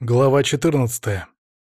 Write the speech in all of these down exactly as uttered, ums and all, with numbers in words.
Глава четырнадцатая.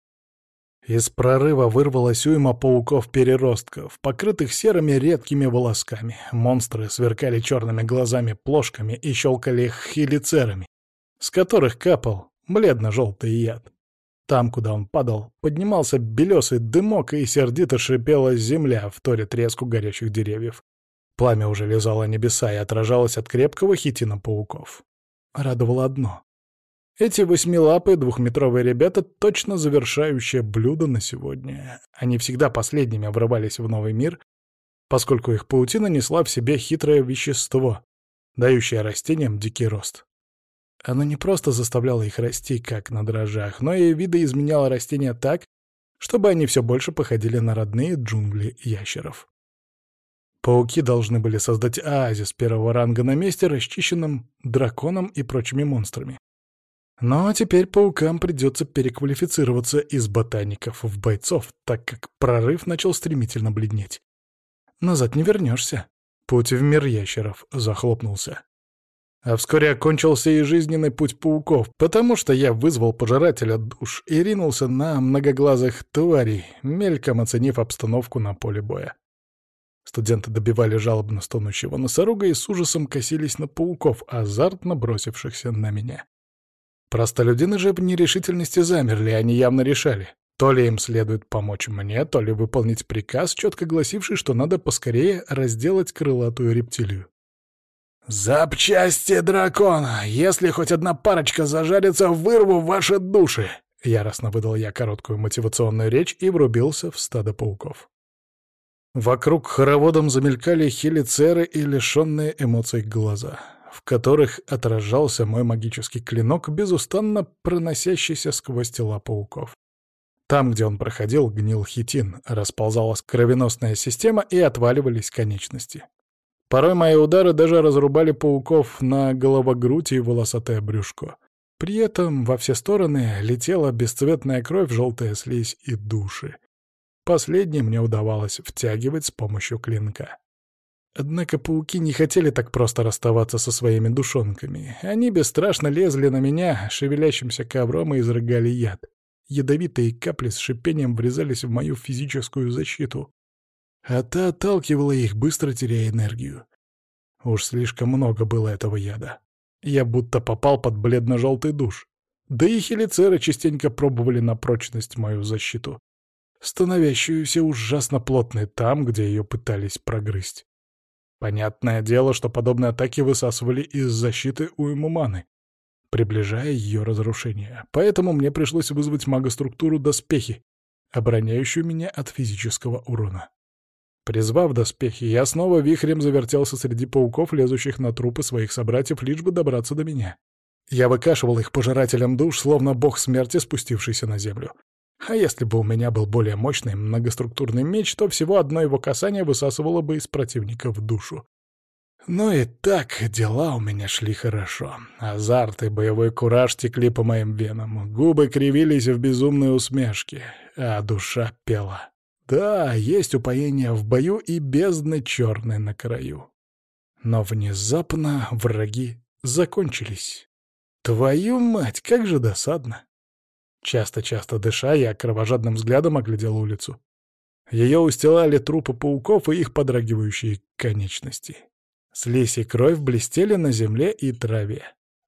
Из прорыва вырвалась уйма пауков-переростков, покрытых серыми редкими волосками. Монстры сверкали черными глазами-плошками и щелкали хелицерами, с которых капал бледно-желтый яд. Там, куда он падал, поднимался белесый дымок, и сердито шипела земля в торе треску горящих деревьев. Пламя уже лизало небеса и отражалось от крепкого хитина пауков. Радовало одно. Эти восьмилапые двухметровые ребята — точно завершающее блюдо на сегодня. Они всегда последними врывались в новый мир, поскольку их паутина несла в себе хитрое вещество, дающее растениям дикий рост. Оно не просто заставляло их расти, как на дрожжах, но и видоизменяло растения так, чтобы они все больше походили на родные джунгли ящеров. Пауки должны были создать оазис первого ранга на месте, расчищенном драконом и прочими монстрами. Но теперь паукам придется переквалифицироваться из ботаников в бойцов, так как прорыв начал стремительно бледнеть. Назад не вернешься. Путь в мир ящеров захлопнулся. А вскоре окончился и жизненный путь пауков, потому что я вызвал пожирателя душ и ринулся на многоглазых тварей, мельком оценив обстановку на поле боя. Студенты добивали жалобно стонущего носорога и с ужасом косились на пауков, азартно бросившихся на меня. Простолюдины же в нерешительности замерли, они явно решали. То ли им следует помочь мне, то ли выполнить приказ, четко гласивший, что надо поскорее разделать крылатую рептилию. «Запчасти дракона! Если хоть одна парочка зажарится, вырву ваши души!» Яростно выдал я короткую мотивационную речь и врубился в стадо пауков. Вокруг хороводом замелькали хелицеры и лишенные эмоций глаза, в которых отражался мой магический клинок, безустанно проносящийся сквозь тела пауков. Там, где он проходил, гнил хитин, расползалась кровеносная система и отваливались конечности. Порой мои удары даже разрубали пауков на головогрудь и волосатое брюшко. При этом во все стороны летела бесцветная кровь, желтая слизь и души. Последнее мне удавалось втягивать с помощью клинка. Однако пауки не хотели так просто расставаться со своими душонками. Они бесстрашно лезли на меня, шевелящимся ковром, и изрыгали яд. Ядовитые капли с шипением врезались в мою физическую защиту, а та отталкивала их, быстро теряя энергию. Уж слишком много было этого яда. Я будто попал под бледно-желтый душ. Да и хелицеры частенько пробовали на прочность мою защиту, становящуюся ужасно плотной там, где ее пытались прогрызть. Понятное дело, что подобные атаки высасывали из защиты уйму маны, приближая ее разрушение. Поэтому мне пришлось вызвать магоструктуру доспехи, обороняющую меня от физического урона. Призвав доспехи, я снова вихрем завертелся среди пауков, лезущих на трупы своих собратьев, лишь бы добраться до меня. Я выкашивал их пожирателем душ, словно бог смерти, спустившийся на землю. А если бы у меня был более мощный многоструктурный меч, то всего одно его касание высасывало бы из противника в душу. Ну и так дела у меня шли хорошо. Азарт и боевой кураж текли по моим венам, губы кривились в безумной усмешке, а душа пела. Да, есть упоение в бою и бездны черной на краю. Но внезапно враги закончились. Твою мать, как же досадно! Часто-часто дыша, я кровожадным взглядом оглядел улицу. Ее устилали трупы пауков и их подрагивающие конечности. Слизь и кровь блестели на земле и траве.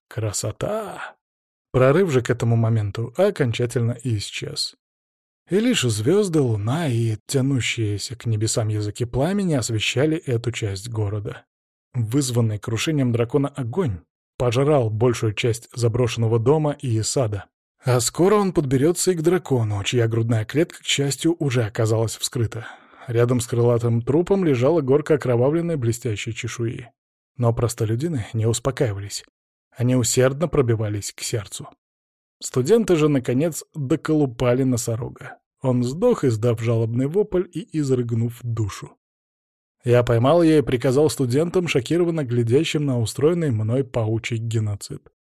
Красота! Прорыв же к этому моменту окончательно исчез. И лишь звезды, луна и тянущиеся к небесам языки пламени освещали эту часть города. Вызванный крушением дракона огонь пожрал большую часть заброшенного дома и сада. А скоро он подберется и к дракону, чья грудная клетка, к счастью, уже оказалась вскрыта. Рядом с крылатым трупом лежала горка окровавленной блестящей чешуи. Но простолюдины не успокаивались. Они усердно пробивались к сердцу. Студенты же, наконец, доколупали носорога. Он сдох, издав жалобный вопль и изрыгнув душу. Я поймал ее и приказал студентам, шокированно глядящим на устроенный мной паучий геноцид.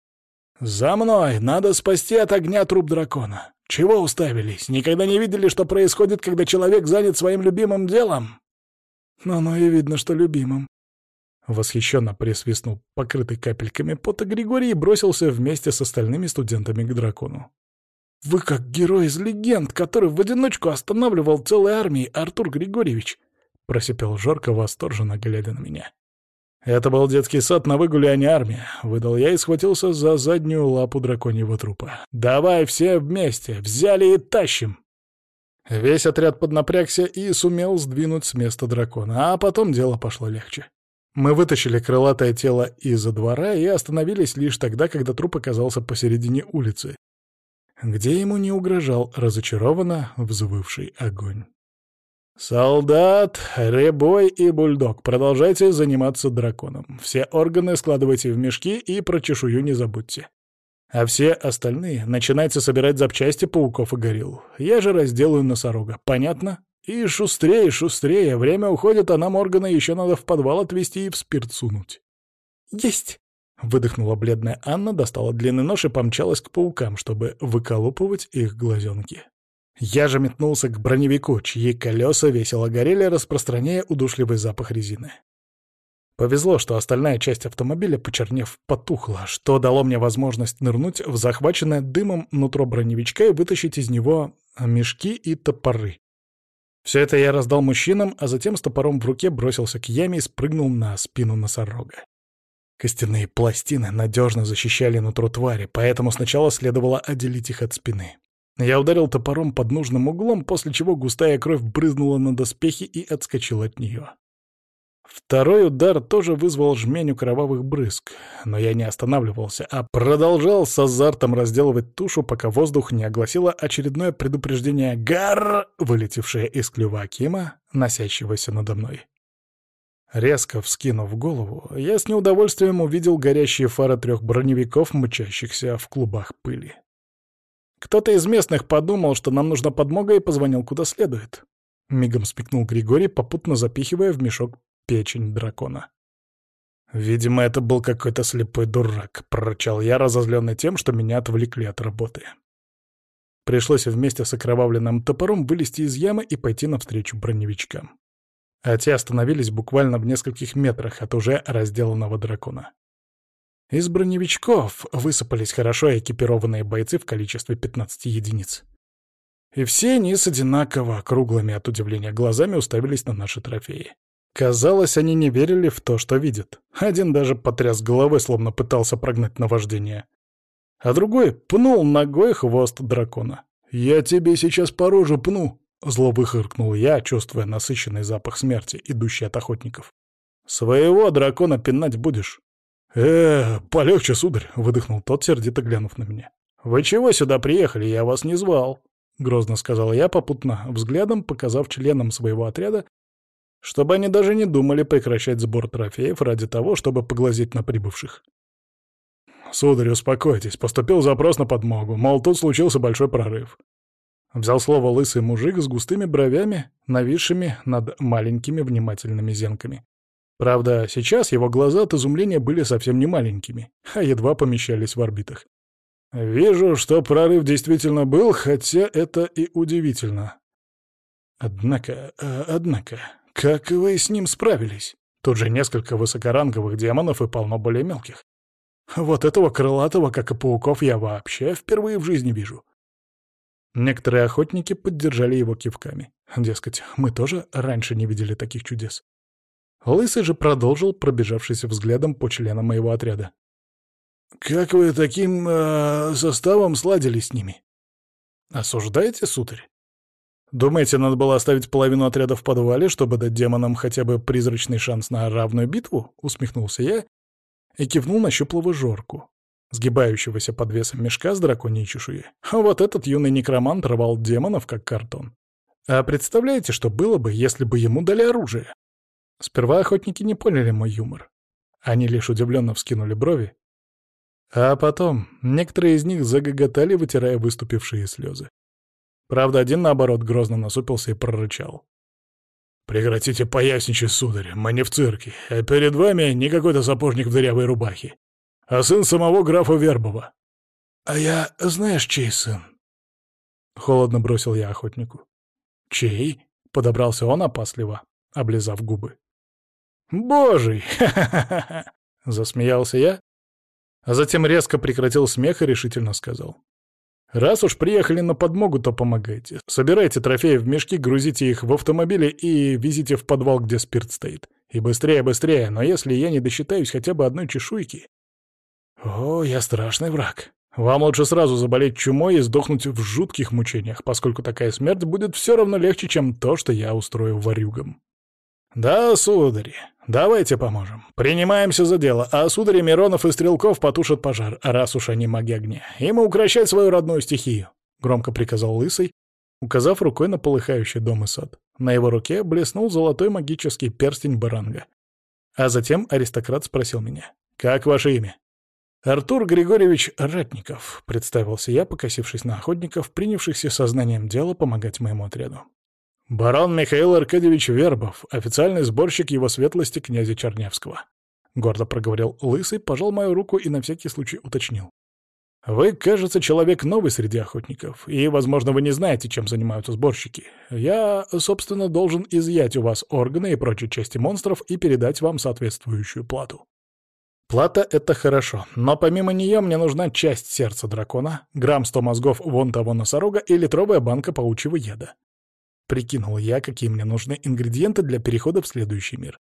«За мной! Надо спасти от огня труп дракона! Чего уставились? Никогда не видели, что происходит, когда человек занят своим любимым делом?» «Но оно и видно, что любимым». Восхищенно присвистнул покрытый капельками пота Григорий и бросился вместе с остальными студентами к дракону. Вы как герой из легенд, который в одиночку останавливал целые армии, Артур Григорьевич!» — просипел Жорко, восторженно глядя на меня. «Это был детский сад на выгуле, а не армия», — выдал я и схватился за заднюю лапу драконьего трупа. «Давай все вместе! Взяли и тащим!» Весь отряд поднапрягся и сумел сдвинуть с места дракона, а потом дело пошло легче. Мы вытащили крылатое тело из-за двора и остановились лишь тогда, когда труп оказался посередине улицы, где ему не угрожал разочарованно взвывший огонь. «Солдат, рябой и бульдог, продолжайте заниматься драконом. Все органы складывайте в мешки и про чешую не забудьте. А все остальные начинайте собирать запчасти пауков и горилл. Я же разделаю носорога. Понятно? И шустрее, шустрее. Время уходит, а нам органы еще надо в подвал отвезти и в спирт сунуть». «Есть!» — выдохнула бледная Анна, достала длинный нож и помчалась к паукам, чтобы выколупывать их глазенки. Я же метнулся к броневику, чьи колеса весело горели, распространяя удушливый запах резины. Повезло, что остальная часть автомобиля, почернев, потухла, что дало мне возможность нырнуть в захваченное дымом нутро броневичка и вытащить из него мешки и топоры. Все это я раздал мужчинам, а затем с топором в руке бросился к яме и спрыгнул на спину носорога. Костяные пластины надежно защищали нутро твари, поэтому сначала следовало отделить их от спины. Я ударил топором под нужным углом, после чего густая кровь брызнула на доспехи и отскочил от нее. Второй удар тоже вызвал жменю кровавых брызг, но я не останавливался, а продолжал с азартом разделывать тушу, пока воздух не огласило очередное предупреждение «Гарр!», вылетевшее из клюва Акима, носящегося надо мной. Резко вскинув голову, я с неудовольствием увидел горящие фары трех броневиков, мчащихся в клубах пыли. Кто-то из местных подумал, что нам нужна подмога, и позвонил куда следует. Мигом спикнул Григорий, попутно запихивая в мешок печень дракона. «Видимо, это был какой-то слепой дурак», — прорычал я, разозленный тем, что меня отвлекли от работы. Пришлось вместе с окровавленным топором вылезти из ямы и пойти навстречу броневичкам. А те остановились буквально в нескольких метрах от уже разделанного дракона. Из броневичков высыпались хорошо экипированные бойцы в количестве пятнадцати единиц. И все они с одинаково круглыми от удивления глазами уставились на наши трофеи. Казалось, они не верили в то, что видят. Один даже потряс головой, словно пытался прогнать наваждение. А другой пнул ногой хвост дракона. «Я тебе сейчас по роже пну!» — зло выхыркнул я, чувствуя насыщенный запах смерти, идущий от охотников. «Своего дракона пинать будешь?» «Э, полегче, сударь!» — выдохнул тот, сердито глянув на меня. «Вы чего сюда приехали? Я вас не звал!» — грозно сказал я, попутно взглядом показав членам своего отряда, чтобы они даже не думали прекращать сбор трофеев ради того, чтобы поглазеть на прибывших. «Сударь, успокойтесь, поступил запрос на подмогу, мол, тут случился большой прорыв». Взял слово лысый мужик с густыми бровями, нависшими над маленькими внимательными зенками. Правда, сейчас его глаза от изумления были совсем не маленькими, а едва помещались в орбитах. «Вижу, что прорыв действительно был, хотя это и удивительно. Однако, э, однако, как вы с ним справились? Тут же несколько высокоранговых демонов и полно более мелких. Вот этого крылатого, как и пауков, я вообще впервые в жизни вижу». Некоторые охотники поддержали его кивками. Дескать, мы тоже раньше не видели таких чудес. Лысый же продолжил, пробежавшись взглядом по членам моего отряда. «Как вы таким э, составом сладили с ними?» «Осуждаете, сударь? Думаете, надо было оставить половину отряда в подвале, чтобы дать демонам хотя бы призрачный шанс на равную битву?» — усмехнулся я и кивнул на щуплого Жорку, сгибающегося под весом мешка с драконьей чешуей. А вот этот юный некромант рвал демонов, как картон. А представляете, что было бы, если бы ему дали оружие? Сперва охотники не поняли мой юмор. Они лишь удивленно вскинули брови. А потом некоторые из них загоготали, вытирая выступившие слезы. Правда, один, наоборот, грозно насупился и прорычал. «Прекратите поясничать, сударь, мы не в цирке, а перед вами не какой-то сапожник в дырявой рубахе, а сын самого графа Вербова». «А я знаешь, чей сын?» — холодно бросил я охотнику. «Чей?» — подобрался он опасливо, облизав губы. «Божий! Ха-ха-ха-ха!» — засмеялся я, а затем резко прекратил смех и решительно сказал. Раз уж приехали на подмогу, то помогайте. Собирайте трофеи в мешки, грузите их в автомобили и везите в подвал, где спирт стоит. И быстрее, быстрее, но если я не досчитаюсь хотя бы одной чешуйки... О, я страшный враг. Вам лучше сразу заболеть чумой и сдохнуть в жутких мучениях, поскольку такая смерть будет все равно легче, чем то, что я устрою ворюгам. Да, судари, давайте поможем. Принимаемся за дело, а судари Миронов и Стрелков потушат пожар, раз уж они маги огня. Им укрощать свою родную стихию, — громко приказал Лысый, указав рукой на полыхающий дом и сад. На его руке блеснул золотой магический перстень баранга. А затем аристократ спросил меня: «Как ваше имя?» «Артур Григорьевич Ратников», — представился я, покосившись на охотников, принявшихся сознанием дела помогать моему отряду. «Барон Михаил Аркадьевич Вербов, официальный сборщик его светлости князя Чернявского», — гордо проговорил Лысый, пожал мою руку и на всякий случай уточнил. «Вы, кажется, человек новый среди охотников, и, возможно, вы не знаете, чем занимаются сборщики. Я, собственно, должен изъять у вас органы и прочие части монстров и передать вам соответствующую плату. Плата — это хорошо, но помимо нее мне нужна часть сердца дракона, грамм сто мозгов вон того носорога и литровая банка паучьего яда». Прикинул я, какие мне нужны ингредиенты для перехода в следующий мир.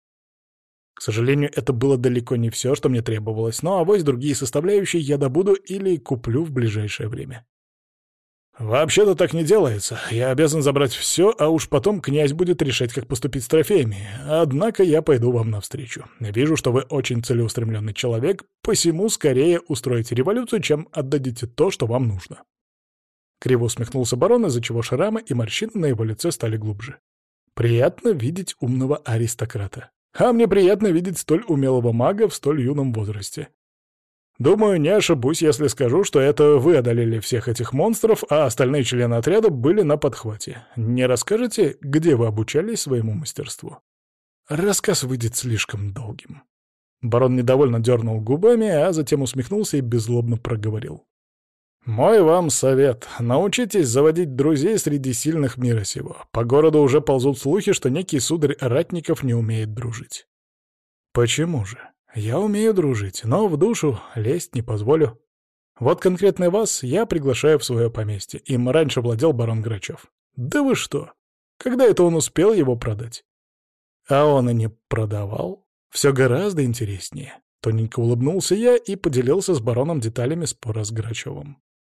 К сожалению, это было далеко не все, что мне требовалось, но авось другие составляющие я добуду или куплю в ближайшее время. «Вообще-то так не делается. Я обязан забрать все, а уж потом князь будет решать, как поступить с трофеями. Однако я пойду вам навстречу. Вижу, что вы очень целеустремленный человек, посему скорее устроите революцию, чем отдадите то, что вам нужно». Криво усмехнулся барон, из-за чего шрамы и морщины на его лице стали глубже. «Приятно видеть умного аристократа. А мне приятно видеть столь умелого мага в столь юном возрасте. Думаю, не ошибусь, если скажу, что это вы одолели всех этих монстров, а остальные члены отряда были на подхвате. Не расскажете, где вы обучались своему мастерству? Рассказ выйдет слишком долгим». Барон недовольно дернул губами, а затем усмехнулся и беззлобно проговорил. «Мой вам совет. Научитесь заводить друзей среди сильных мира сего. По городу уже ползут слухи, что некий сударь Ратников не умеет дружить». «Почему же? Я умею дружить, но в душу лезть не позволю. Вот конкретно вас я приглашаю в свое поместье. Им раньше владел барон Грачев». «Да вы что? Когда это он успел его продать?» «А он и не продавал. Все гораздо интереснее». Тоненько улыбнулся я и поделился с бароном деталями спора с Грачевым.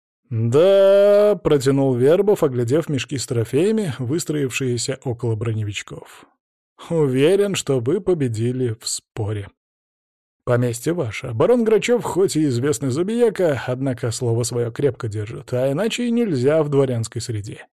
«Да», — протянул Вербов, оглядев мешки с трофеями, выстроившиеся около броневичков. «Уверен, что вы победили в споре. Поместье ваше. Барон Грачев хоть и известный забияка, однако слово свое крепко держит, а иначе и нельзя в дворянской среде.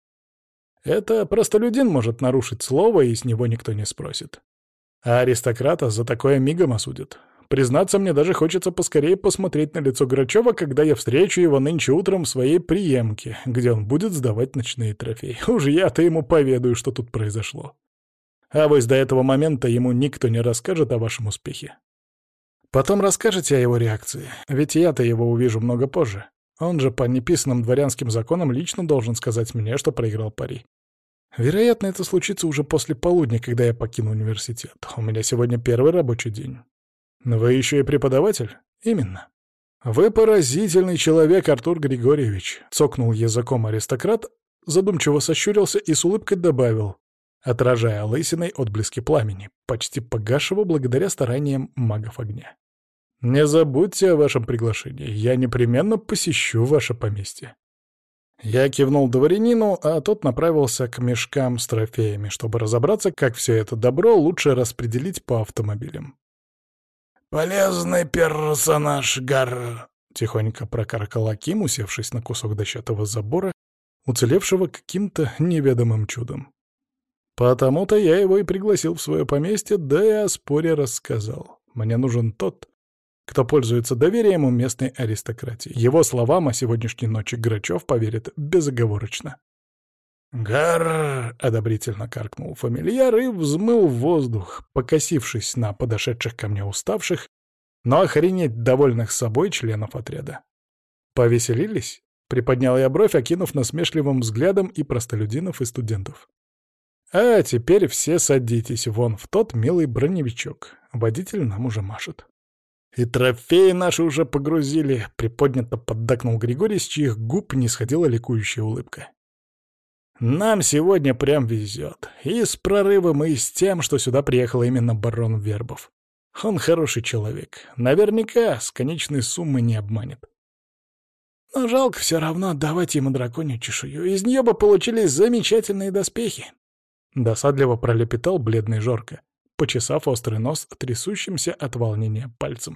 Это простолюдин может нарушить слово, и с него никто не спросит. А аристократа за такое мигом осудят. Признаться, мне даже хочется поскорее посмотреть на лицо Грачева, когда я встречу его нынче утром в своей приемке, где он будет сдавать ночные трофеи. Уж я-то ему поведаю, что тут произошло. А вось до этого момента ему никто не расскажет о вашем успехе. Потом расскажете о его реакции, ведь я-то его увижу много позже. Он же по неписанным дворянским законам лично должен сказать мне, что проиграл пари. Вероятно, это случится уже после полудня, когда я покину университет. У меня сегодня первый рабочий день. Вы еще и преподаватель? Именно. Вы поразительный человек, Артур Григорьевич, цокнул языком аристократ, задумчиво сощурился и с улыбкой добавил, отражая лысиной отблески пламени, почти погасшего благодаря стараниям магов огня. «Не забудьте о вашем приглашении, я непременно посещу ваше поместье». Я кивнул дворянину, а тот направился к мешкам с трофеями, чтобы разобраться, как все это добро лучше распределить по автомобилям. «Полезный персонаж, Гар!» — тихонько прокаркал Аким, усевшись на кусок дощатого забора, уцелевшего каким-то неведомым чудом. Потому-то я его и пригласил в свое поместье, да и о споре рассказал. Мне нужен тот, кто пользуется доверием у местной аристократии. Его словам о сегодняшней ночи Грачев поверит безоговорочно. «Гар!» — одобрительно каркнул фамильяр и взмыл в воздух, покосившись на подошедших ко мне уставших, но охренеть довольных собой членов отряда. «Повеселились?» — приподнял я бровь, окинув насмешливым взглядом и простолюдинов, и студентов. «А теперь все садитесь вон в тот милый броневичок. Водитель нам уже машет». И трофеи наши уже погрузили, приподнято поддакнул Григорий, с чьих губ не сходила ликующая улыбка. Нам сегодня прям везет. И с прорывом, и с тем, что сюда приехал именно барон Вербов. Он хороший человек. Наверняка с конечной суммы не обманет. Но жалко все равно отдавать ему драконью чешую. Из нее бы получились замечательные доспехи. Досадливо пролепетал бледный Жорка, почесав острый нос трясущимся от волнения пальцем.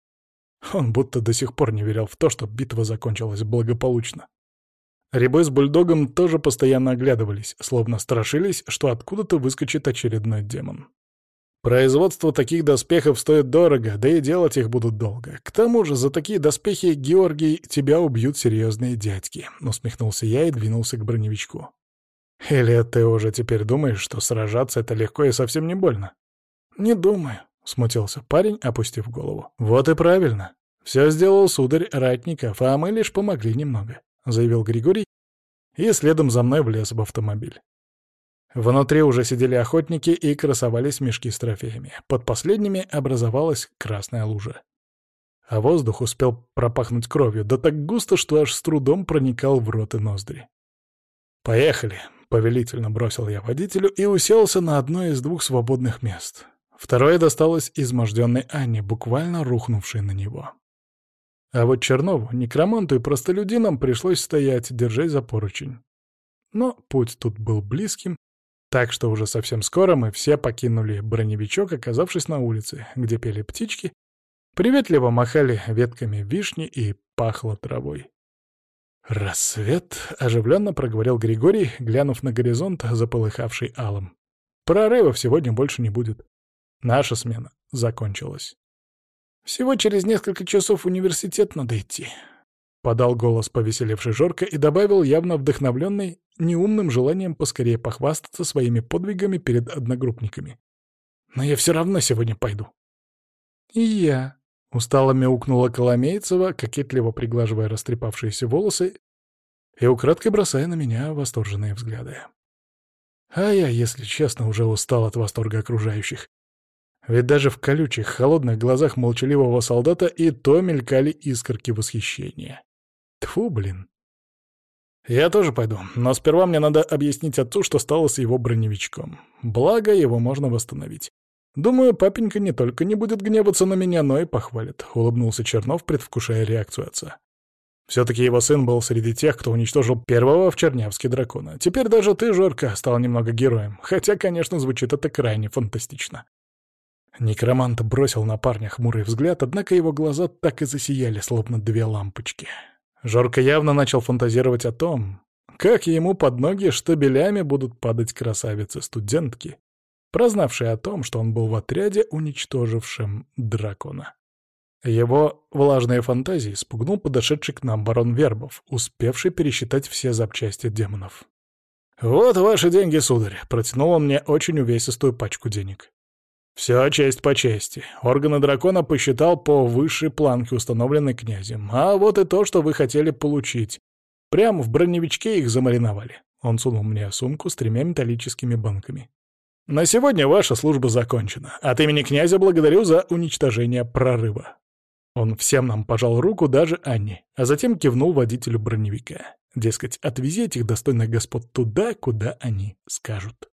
Он будто до сих пор не верил в то, что битва закончилась благополучно. Рябой с бульдогом тоже постоянно оглядывались, словно страшились, что откуда-то выскочит очередной демон. Производство таких доспехов стоит дорого, да и делать их будут долго. К тому же за такие доспехи, Георгий, тебя убьют серьезные дядьки. Усмехнулся я и двинулся к броневичку. Или ты уже теперь думаешь, что сражаться — это легко и совсем не больно? Не думаю, — смутился парень, опустив голову. Вот и правильно. Все сделал сударь Ратников, а мы лишь помогли немного, — заявил Григорий, и следом за мной влез в автомобиль. Внутри уже сидели охотники и красовались мешки с трофеями. Под последними образовалась красная лужа. А воздух успел пропахнуть кровью, да так густо, что аж с трудом проникал в рот и ноздри. «Поехали!» — повелительно бросил я водителю и уселся на одно из двух свободных мест. Второе досталось изможденной Анне, буквально рухнувшей на него. А вот Чернову, некроманту и простолюдинам пришлось стоять, держась за поручень. Но путь тут был близким, так что уже совсем скоро мы все покинули броневичок, оказавшись на улице, где пели птички, приветливо махали ветками вишни и пахло травой. «Рассвет», — оживленно проговорил Григорий, глянув на горизонт, заполыхавший алым. «Прорывов сегодня больше не будет. Наша смена закончилась». «Всего через несколько часов в университет надо идти», — подал голос повеселевший Жорка и добавил, явно вдохновленный неумным желанием поскорее похвастаться своими подвигами перед одногруппниками. «Но я все равно сегодня пойду». «И я», — устало мяукнула Коломейцева, кокетливо приглаживая растрепавшиеся волосы и украдкой бросая на меня восторженные взгляды. А я, если честно, уже устал от восторга окружающих. Ведь даже в колючих, холодных глазах молчаливого солдата и то мелькали искорки восхищения. Тьфу, блин. «Я тоже пойду, но сперва мне надо объяснить отцу, что стало с его броневичком. Благо, его можно восстановить. Думаю, папенька не только не будет гневаться на меня, но и похвалит», — улыбнулся Чернов, предвкушая реакцию отца. Все-таки его сын был среди тех, кто уничтожил первого в Чернявске дракона. Теперь даже ты, Жорка, стал немного героем, хотя, конечно, звучит это крайне фантастично. Некромант бросил на парня хмурый взгляд, однако его глаза так и засияли, словно две лампочки. Жорка явно начал фантазировать о том, как ему под ноги штабелями будут падать красавицы-студентки, прознавшие о том, что он был в отряде, уничтожившем дракона. Его влажные фантазии спугнул подошедший к нам барон Вербов, успевший пересчитать все запчасти демонов. «Вот ваши деньги, сударь», — протянул он мне очень увесистую пачку денег. «Все честь по чести. Органы дракона посчитал по высшей планке, установленной князем. А вот и то, что вы хотели получить. Прямо в броневичке их замариновали». Он сунул мне сумку с тремя металлическими банками. «На сегодня ваша служба закончена. От имени князя благодарю за уничтожение прорыва». Он всем нам пожал руку, даже Анне, а затем кивнул водителю броневика. Дескать, отвези этих достойных господ туда, куда они скажут.